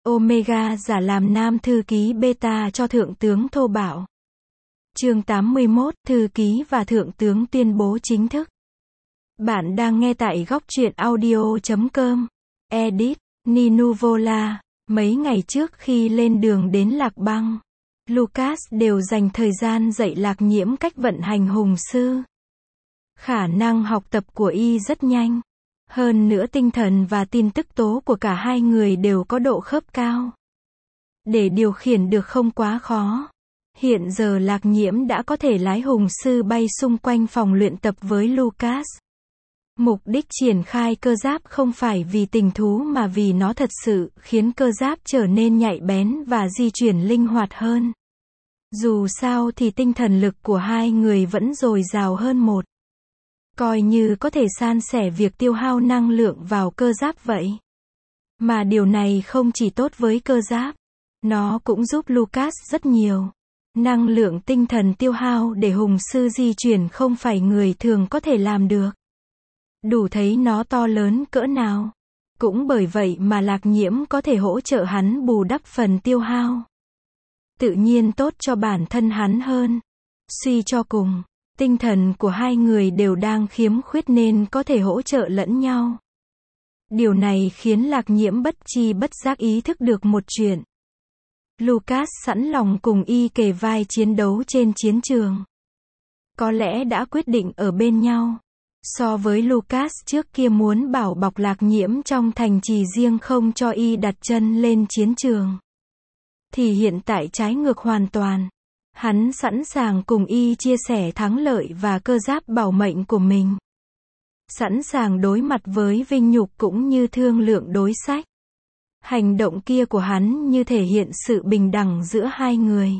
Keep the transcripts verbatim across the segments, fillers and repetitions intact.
Omega giả làm nam thư ký beta cho thượng tướng thô bạo. Chương tám mươi mốt, thư ký và thượng tướng tuyên bố chính thức. Bạn đang nghe tại góc truyện audio chấm com. Edit, Ninuvola. Mấy ngày trước khi lên đường đến Lạc Băng, Lucas đều dành thời gian dạy Lạc Nhiễm cách vận hành hùng sư. Khả năng học tập của y rất nhanh. Hơn nữa tinh thần và tin tức tố của cả hai người đều có độ khớp cao. Để điều khiển được không quá khó. Hiện giờ Lạc Nhiễm đã có thể lái hùng sư bay xung quanh phòng luyện tập với Lucas. Mục đích triển khai cơ giáp không phải vì tình thú mà vì nó thật sự khiến cơ giáp trở nên nhạy bén và di chuyển linh hoạt hơn. Dù sao thì tinh thần lực của hai người vẫn dồi dào hơn một. Coi như có thể san sẻ việc tiêu hao năng lượng vào cơ giáp vậy. Mà điều này không chỉ tốt với cơ giáp, nó cũng giúp Lucas rất nhiều. Năng lượng tinh thần tiêu hao để hùng sư di chuyển không phải người thường có thể làm được. Đủ thấy nó to lớn cỡ nào. Cũng bởi vậy mà Lạc Nhiễm có thể hỗ trợ hắn bù đắp phần tiêu hao. Tự nhiên tốt cho bản thân hắn hơn. Suy cho cùng, tinh thần của hai người đều đang khiếm khuyết nên có thể hỗ trợ lẫn nhau. Điều này khiến Lạc Nhiễm bất chi bất giác ý thức được một chuyện. Lucas sẵn lòng cùng y kề vai chiến đấu trên chiến trường. Có lẽ đã quyết định ở bên nhau. So với Lucas trước kia muốn bảo bọc Lạc Nhiễm trong thành trì riêng không cho y đặt chân lên chiến trường, thì hiện tại trái ngược hoàn toàn. Hắn sẵn sàng cùng y chia sẻ thắng lợi và cơ giáp bảo mệnh của mình. Sẵn sàng đối mặt với vinh nhục cũng như thương lượng đối sách. Hành động kia của hắn như thể hiện sự bình đẳng giữa hai người.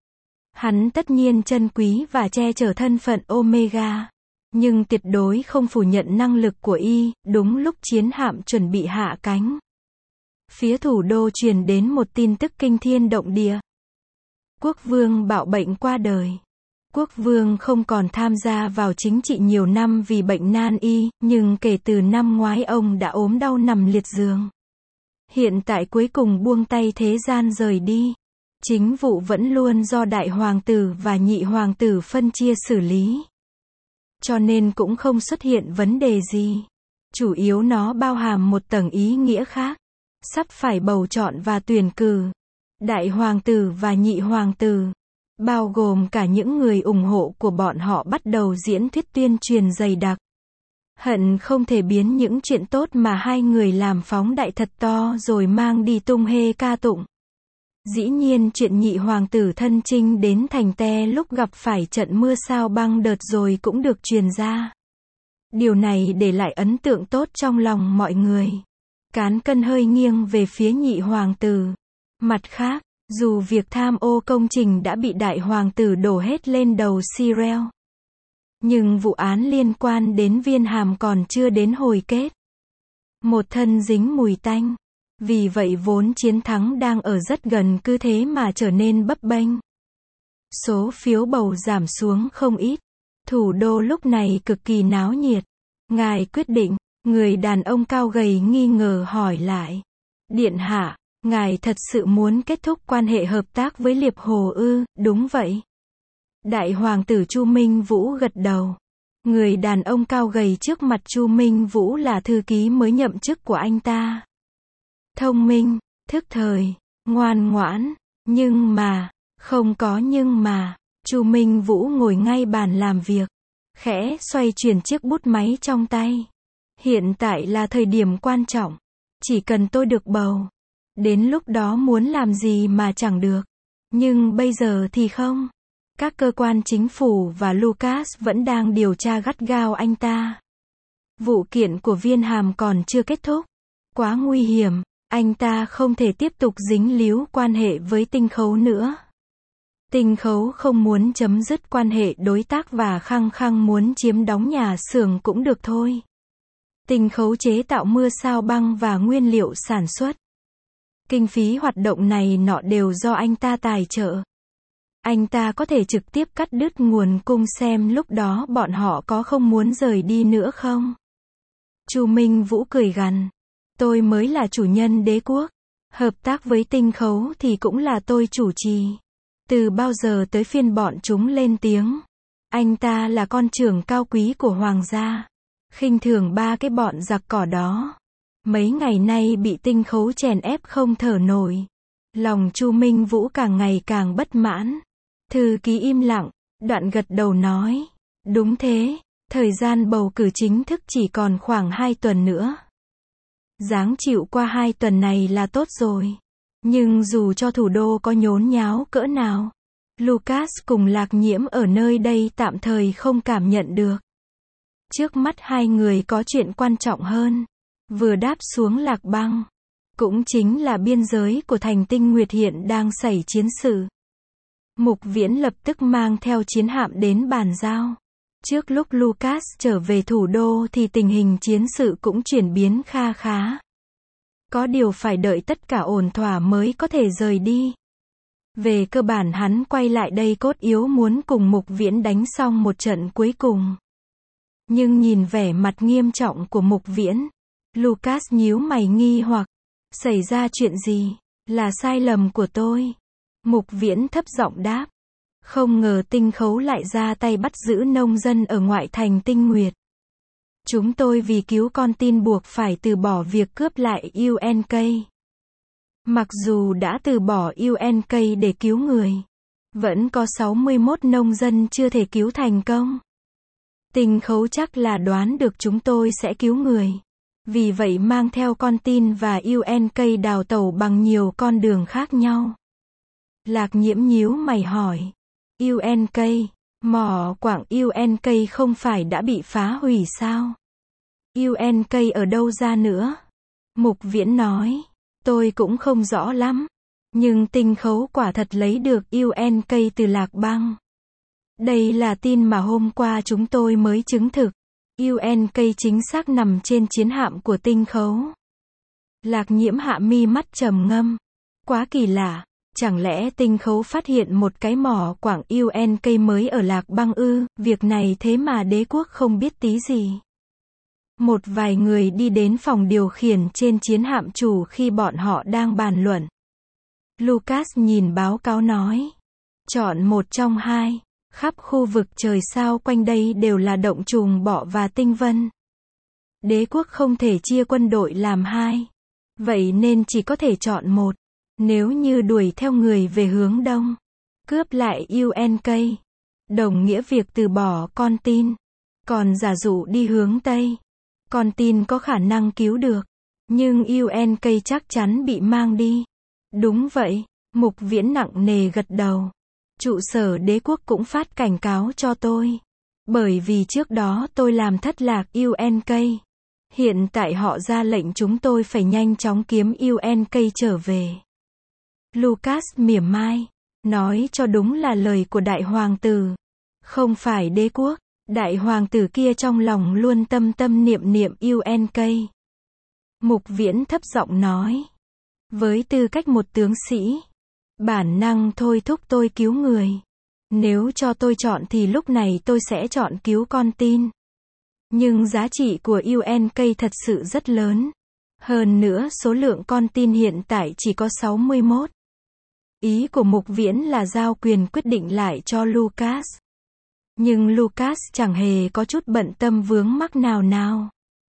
Hắn tất nhiên trân quý và che chở thân phận Omega. Nhưng tuyệt đối không phủ nhận năng lực của y. Đúng lúc chiến hạm chuẩn bị hạ cánh, phía thủ đô truyền đến một tin tức kinh thiên động địa. Quốc vương bạo bệnh qua đời. Quốc vương không còn tham gia vào chính trị nhiều năm vì bệnh nan y, nhưng kể từ năm ngoái ông đã ốm đau nằm liệt giường. Hiện tại cuối cùng buông tay thế gian rời đi. Chính vụ vẫn luôn do đại hoàng tử và nhị hoàng tử phân chia xử lý. Cho nên cũng không xuất hiện vấn đề gì. Chủ yếu nó bao hàm một tầng ý nghĩa khác. Sắp phải bầu chọn và tuyển cử. Đại hoàng tử và nhị hoàng tử, bao gồm cả những người ủng hộ của bọn họ bắt đầu diễn thuyết tuyên truyền dày đặc. Hận không thể biến những chuyện tốt mà hai người làm phóng đại thật to rồi mang đi tung hê ca tụng. Dĩ nhiên chuyện nhị hoàng tử thân chinh đến thành Te lúc gặp phải trận mưa sao băng đợt rồi cũng được truyền ra. Điều này để lại ấn tượng tốt trong lòng mọi người. Cán cân hơi nghiêng về phía nhị hoàng tử. Mặt khác, dù việc tham ô công trình đã bị đại hoàng tử đổ hết lên đầu Cyril, nhưng vụ án liên quan đến viên hàm còn chưa đến hồi kết. Một thân dính mùi tanh. Vì vậy vốn chiến thắng đang ở rất gần cứ thế mà trở nên bấp bênh. Số phiếu bầu giảm xuống không ít. Thủ đô lúc này cực kỳ náo nhiệt. Ngài quyết định, người đàn ông cao gầy nghi ngờ hỏi lại. Điện hạ, ngài thật sự muốn kết thúc quan hệ hợp tác với Liệp Hồ ư? Đúng vậy. Đại hoàng tử Chu Minh Vũ gật đầu. Người đàn ông cao gầy trước mặt Chu Minh Vũ là thư ký mới nhậm chức của anh ta. Thông minh, thức thời, ngoan ngoãn, nhưng mà, không có nhưng mà. Chu Minh Vũ ngồi ngay bàn làm việc, khẽ xoay chuyển chiếc bút máy trong tay. Hiện tại là thời điểm quan trọng. Chỉ cần tôi được bầu, đến lúc đó muốn làm gì mà chẳng được. Nhưng bây giờ thì không. Các cơ quan chính phủ và Lucas vẫn đang điều tra gắt gao anh ta. Vụ kiện của viên hàm còn chưa kết thúc. Quá nguy hiểm. Anh ta không thể tiếp tục dính líu quan hệ với Tinh Khấu nữa. Tinh Khấu không muốn chấm dứt quan hệ đối tác và khăng khăng muốn chiếm đóng nhà xưởng cũng được thôi. Tinh Khấu chế tạo mưa sao băng và nguyên liệu sản xuất. Kinh phí hoạt động này nọ đều do anh ta tài trợ. Anh ta có thể trực tiếp cắt đứt nguồn cung xem lúc đó bọn họ có không muốn rời đi nữa không. Chu Minh Vũ cười gằn. Tôi mới là chủ nhân đế quốc. Hợp tác với tinh khấu thì cũng là tôi chủ trì. Từ bao giờ tới phiên bọn chúng lên tiếng. Anh ta là con trưởng cao quý của hoàng gia. Khinh thường ba cái bọn giặc cỏ đó. Mấy ngày nay bị tinh khấu chèn ép không thở nổi. Lòng Chu Minh Vũ càng ngày càng bất mãn. Thư ký im lặng, đoạn gật đầu nói. Đúng thế, thời gian bầu cử chính thức chỉ còn khoảng hai tuần nữa. Ráng chịu qua hai tuần này là tốt rồi. Nhưng dù cho thủ đô có nhốn nháo cỡ nào, Lucas cùng Lạc Nhiễm ở nơi đây tạm thời không cảm nhận được. Trước mắt hai người có chuyện quan trọng hơn. Vừa đáp xuống Lạc Băng, cũng chính là biên giới của thành Tinh Nguyệt hiện đang xảy chiến sự. Mục Viễn lập tức mang theo chiến hạm đến bàn giao. Trước lúc Lucas trở về thủ đô thì tình hình chiến sự cũng chuyển biến kha khá. Có điều phải đợi tất cả ổn thỏa mới có thể rời đi. Về cơ bản hắn quay lại đây cốt yếu muốn cùng Mục Viễn đánh xong một trận cuối cùng. Nhưng nhìn vẻ mặt nghiêm trọng của Mục Viễn, Lucas nhíu mày nghi hoặc. Xảy ra chuyện gì? Là sai lầm của tôi. Mục Viễn thấp giọng đáp. Không ngờ tinh khấu lại ra tay bắt giữ nông dân ở ngoại thành Tinh Nguyệt. Chúng tôi vì cứu con tin buộc phải từ bỏ việc cướp lại u en ca. Mặc dù đã từ bỏ u en ca để cứu người, vẫn có sáu mươi mốt nông dân chưa thể cứu thành công. Tinh khấu chắc là đoán được chúng tôi sẽ cứu người. Vì vậy mang theo con tin và u en ca đào tẩu bằng nhiều con đường khác nhau. Lạc Nhiễm nhíu mày hỏi. u en ca, mỏ quặng u en ca không phải đã bị phá hủy sao? u en ca ở đâu ra nữa? Mục Viễn nói. Tôi cũng không rõ lắm. Nhưng tinh khấu quả thật lấy được u en ca từ Lạc Băng. Đây là tin mà hôm qua chúng tôi mới chứng thực. u en ca chính xác nằm trên chiến hạm của tinh khấu. Lạc Nhiễm hạ mi mắt trầm ngâm. Quá kỳ lạ. Chẳng lẽ tinh khấu phát hiện một cái mỏ quặng u en ca mới ở Lạc Băng ư? Việc này thế mà đế quốc không biết tí gì. Một vài người đi đến phòng điều khiển trên chiến hạm chủ khi bọn họ đang bàn luận. Lucas nhìn báo cáo nói. Chọn một trong hai. Khắp khu vực trời sao quanh đây đều là động trùng bọ và tinh vân. Đế quốc không thể chia quân đội làm hai. Vậy nên chỉ có thể chọn một. Nếu như đuổi theo người về hướng đông, cướp lại u en ca, đồng nghĩa việc từ bỏ con tin. Còn giả dụ đi hướng tây, con tin có khả năng cứu được. Nhưng u en ca chắc chắn bị mang đi. Đúng vậy, Mục Viễn nặng nề gật đầu. Trụ sở đế quốc cũng phát cảnh cáo cho tôi. Bởi vì trước đó tôi làm thất lạc u en ca. Hiện tại họ ra lệnh chúng tôi phải nhanh chóng kiếm u en ca trở về. Lucas mỉa mai. Nói cho đúng là lời của đại hoàng tử. Không phải đế quốc. Đại hoàng tử kia trong lòng luôn tâm tâm niệm niệm u en ca. Mục Viễn thấp giọng nói. Với tư cách một tướng sĩ, bản năng thôi thúc tôi cứu người. Nếu cho tôi chọn thì lúc này tôi sẽ chọn cứu con tin. Nhưng giá trị của u en ca thật sự rất lớn. Hơn nữa số lượng con tin hiện tại chỉ có sáu mươi mốt. Ý của Mục Viễn là giao quyền quyết định lại cho Lucas. Nhưng Lucas chẳng hề có chút bận tâm vướng mắc nào nào.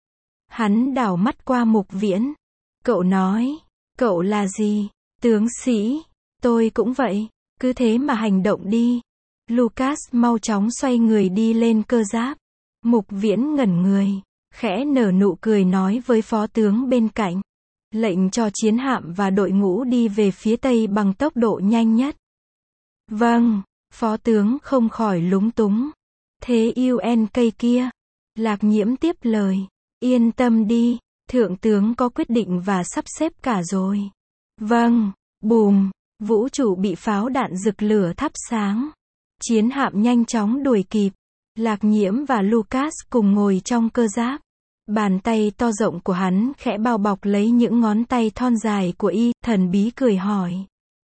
Hắn đảo mắt qua Mục Viễn. Cậu nói, cậu là gì? Tướng sĩ. Tôi cũng vậy. Cứ thế mà hành động đi. Lucas mau chóng xoay người đi lên cơ giáp. Mục Viễn ngẩn người, khẽ nở nụ cười nói với phó tướng bên cạnh. Lệnh cho chiến hạm và đội ngũ đi về phía tây bằng tốc độ nhanh nhất. Vâng, phó tướng không khỏi lúng túng. Thế u en ca kia? Lạc Nhiễm tiếp lời. Yên tâm đi, thượng tướng có quyết định và sắp xếp cả rồi. Vâng, bùm, vũ trụ bị pháo đạn rực lửa thắp sáng. Chiến hạm nhanh chóng đuổi kịp. Lạc Nhiễm và Lucas cùng ngồi trong cơ giáp. Bàn tay to rộng của hắn khẽ bao bọc lấy những ngón tay thon dài của y, thần bí cười hỏi.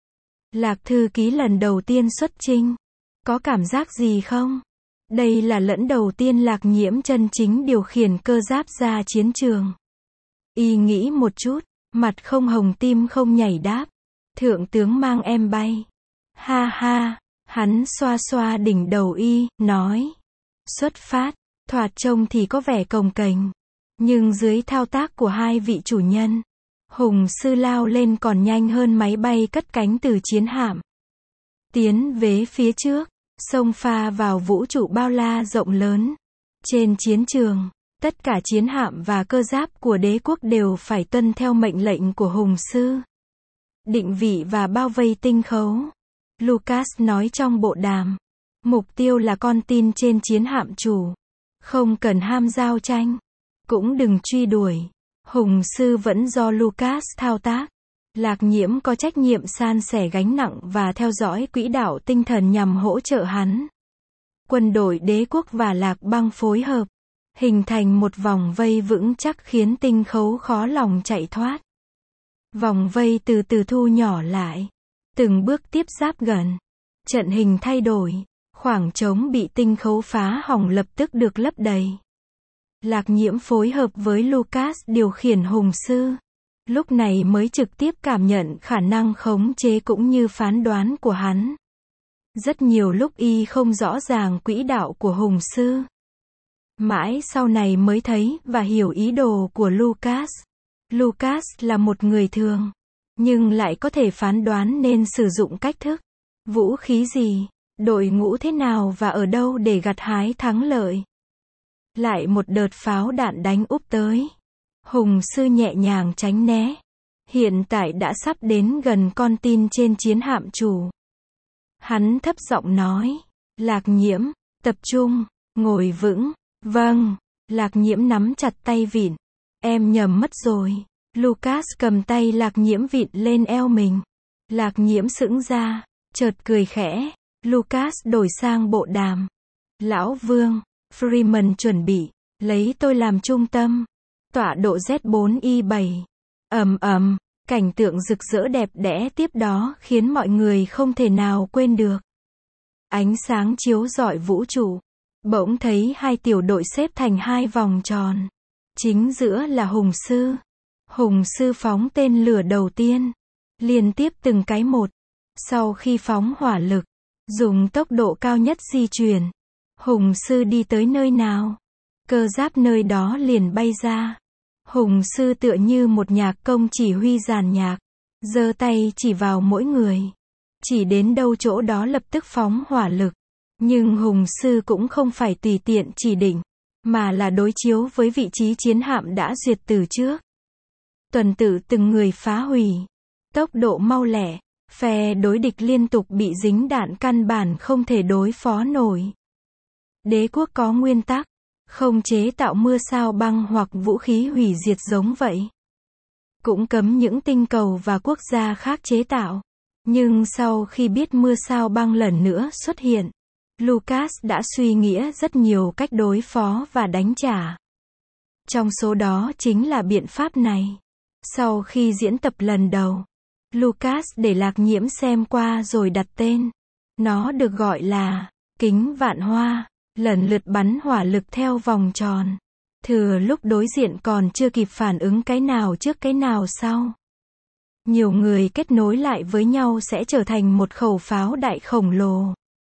Lạc thư ký lần đầu tiên xuất chinh. Có cảm giác gì không? Đây là lần đầu tiên Lạc Nhiễm chân chính điều khiển cơ giáp ra chiến trường. Y nghĩ một chút, Mặt không hồng tim không nhảy đáp. Thượng tướng mang em bay. Ha ha, hắn xoa xoa đỉnh đầu y, nói. Xuất phát, thoạt trông thì có vẻ cồng kềnh. Nhưng dưới thao tác của hai vị chủ nhân, Hùng sư lao lên còn nhanh hơn máy bay cất cánh từ chiến hạm. Tiến về phía trước, xông pha vào vũ trụ bao la rộng lớn. Trên chiến trường, tất cả chiến hạm và cơ giáp của đế quốc đều phải tuân theo mệnh lệnh của Hùng sư. Định vị và bao vây tinh khấu. Lucas nói trong bộ đàm. Mục tiêu là con tin trên chiến hạm chủ. Không cần ham giao tranh. Cũng đừng truy đuổi. Hùng sư vẫn do Lucas thao tác. Lạc Nhiễm có trách nhiệm san sẻ gánh nặng và theo dõi quỹ đạo tinh thần nhằm hỗ trợ hắn. Quân đội đế quốc và Lạc Băng phối hợp, hình thành một vòng vây vững chắc khiến tinh khấu khó lòng chạy thoát. Vòng vây từ từ thu nhỏ lại, từng bước tiếp giáp gần. Trận hình thay đổi, khoảng trống bị tinh khấu phá hỏng lập tức được lấp đầy. Lạc Nhiễm phối hợp với Lucas điều khiển Hùng sư. Lúc này mới trực tiếp cảm nhận khả năng khống chế cũng như phán đoán của hắn. Rất nhiều lúc y không rõ ràng quỹ đạo của Hùng sư. Mãi sau này mới thấy và hiểu ý đồ của Lucas. Lucas là một người thường, nhưng lại có thể phán đoán nên sử dụng cách thức, vũ khí gì, đội ngũ thế nào và ở đâu để gặt hái thắng lợi. Lại một đợt pháo đạn đánh úp tới. Hùng sư nhẹ nhàng tránh né. Hiện tại đã sắp đến gần con tin trên chiến hạm chủ. Hắn thấp giọng nói. Lạc Nhiễm, tập trung, ngồi vững. Vâng. Lạc Nhiễm nắm chặt tay vịn. Em nhầm mất rồi. Lucas cầm tay Lạc Nhiễm vịn lên eo mình. Lạc Nhiễm sững ra, chợt cười khẽ. Lucas đổi sang bộ đàm. Lão Vương, Freeman chuẩn bị, lấy tôi làm trung tâm. Tọa độ Z bốn Y bảy. Ầm ầm, cảnh tượng rực rỡ đẹp đẽ tiếp đó khiến mọi người không thể nào quên được. Ánh sáng chiếu rọi vũ trụ. Bỗng thấy hai tiểu đội xếp thành hai vòng tròn. Chính giữa là Hùng sư. Hùng sư phóng tên lửa đầu tiên. Liên tiếp từng cái một. Sau khi phóng hỏa lực, dùng tốc độ cao nhất di chuyển. Hùng sư đi tới nơi nào, cơ giáp nơi đó liền bay ra. Hùng sư tựa như một nhạc công chỉ huy dàn nhạc, giơ tay chỉ vào mỗi người. Chỉ đến đâu chỗ đó lập tức phóng hỏa lực. Nhưng Hùng sư cũng không phải tùy tiện chỉ định, mà là đối chiếu với vị trí chiến hạm đã duyệt từ trước. Tuần tự từng người phá hủy. Tốc độ mau lẹ, phe đối địch liên tục bị dính đạn căn bản không thể đối phó nổi. Đế quốc có nguyên tắc, không chế tạo mưa sao băng hoặc vũ khí hủy diệt giống vậy. Cũng cấm những tinh cầu và quốc gia khác chế tạo. Nhưng sau khi biết mưa sao băng lần nữa xuất hiện, Lucas đã suy nghĩ rất nhiều cách đối phó và đánh trả. Trong số đó chính là biện pháp này. Sau khi diễn tập lần đầu, Lucas để Lạc Nhiễm xem qua rồi đặt tên. Nó được gọi là kính vạn hoa, lần lượt bắn hỏa lực theo vòng tròn. Thừa lúc đối diện còn chưa kịp phản ứng cái nào trước cái nào sau. Nhiều người kết nối lại với nhau sẽ trở thành một khẩu pháo đại khổng lồ.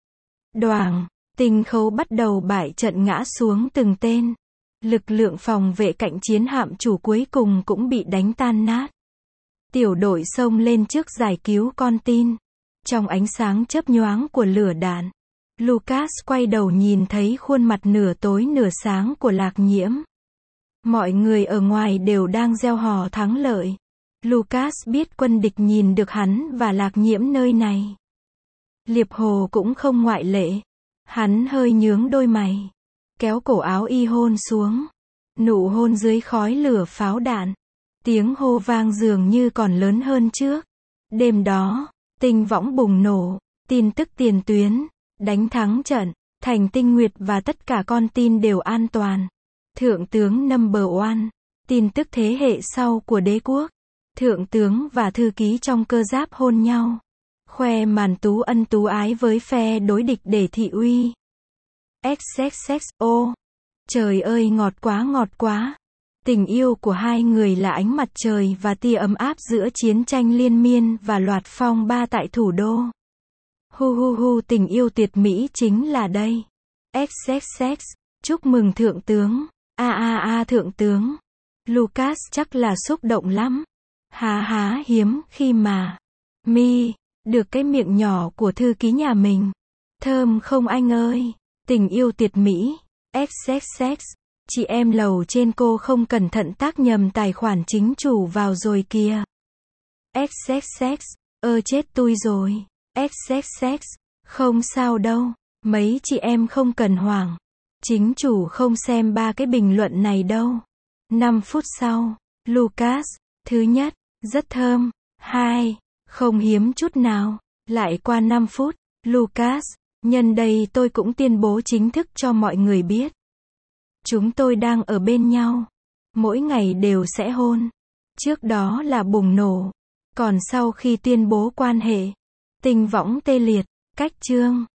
Đoàng, tinh khấu bắt đầu bại trận ngã xuống từng tên. Lực lượng phòng vệ cạnh chiến hạm chủ cuối cùng cũng bị đánh tan nát. Tiểu đội xông lên trước giải cứu con tin. Trong ánh sáng chớp nhoáng của lửa đạn, Lucas quay đầu nhìn thấy khuôn mặt nửa tối nửa sáng của Lạc Nhiễm. Mọi người ở ngoài đều đang reo hò thắng lợi. Lucas biết quân địch nhìn được hắn và Lạc Nhiễm nơi này. Liệp Hồ cũng không ngoại lệ. Hắn hơi nhướng đôi mày, kéo cổ áo y hôn xuống. Nụ hôn dưới khói lửa pháo đạn. Tiếng hô vang dường như còn lớn hơn trước. Đêm đó, tinh võng bùng nổ, tin tức tiền tuyến, đánh thắng trận, thành Tinh Nguyệt và tất cả con tin đều an toàn. Thượng tướng number one, tin tức thế hệ sau của đế quốc. Thượng tướng và thư ký trong cơ giáp hôn nhau. Khoe màn tú ân tú ái với phe đối địch để thị uy. xxxo, trời ơi ngọt quá ngọt quá. Tình yêu của hai người là ánh mặt trời và tia ấm áp giữa chiến tranh liên miên và loạt phong ba tại thủ đô. Hu hu hu, tình yêu tuyệt mỹ chính là đây. ích ích ích, chúc mừng thượng tướng. A a a thượng tướng. Lucas chắc là xúc động lắm. Há há, hiếm khi mà Mi được cái miệng nhỏ của thư ký nhà mình. Thơm không anh ơi? Tình yêu tuyệt mỹ. ích ích ích. Chị em lầu trên cô không cẩn thận tác nhầm tài khoản chính chủ vào rồi kìa. ích ích ích. Ơ chết tui rồi. ích ích ích. Không sao đâu. Mấy chị em không cần hoảng. Chính chủ không xem ba cái bình luận này đâu. năm phút sau. Lucas. Thứ nhất. Rất thơm. Hai. Không hiếm chút nào. Lại qua năm phút. Lucas. Nhân đây tôi cũng tuyên bố chính thức cho mọi người biết. Chúng tôi đang ở bên nhau. Mỗi ngày đều sẽ hôn. Trước đó là bùng nổ. Còn sau khi tuyên bố quan hệ, tình võng tê liệt. Cách chương.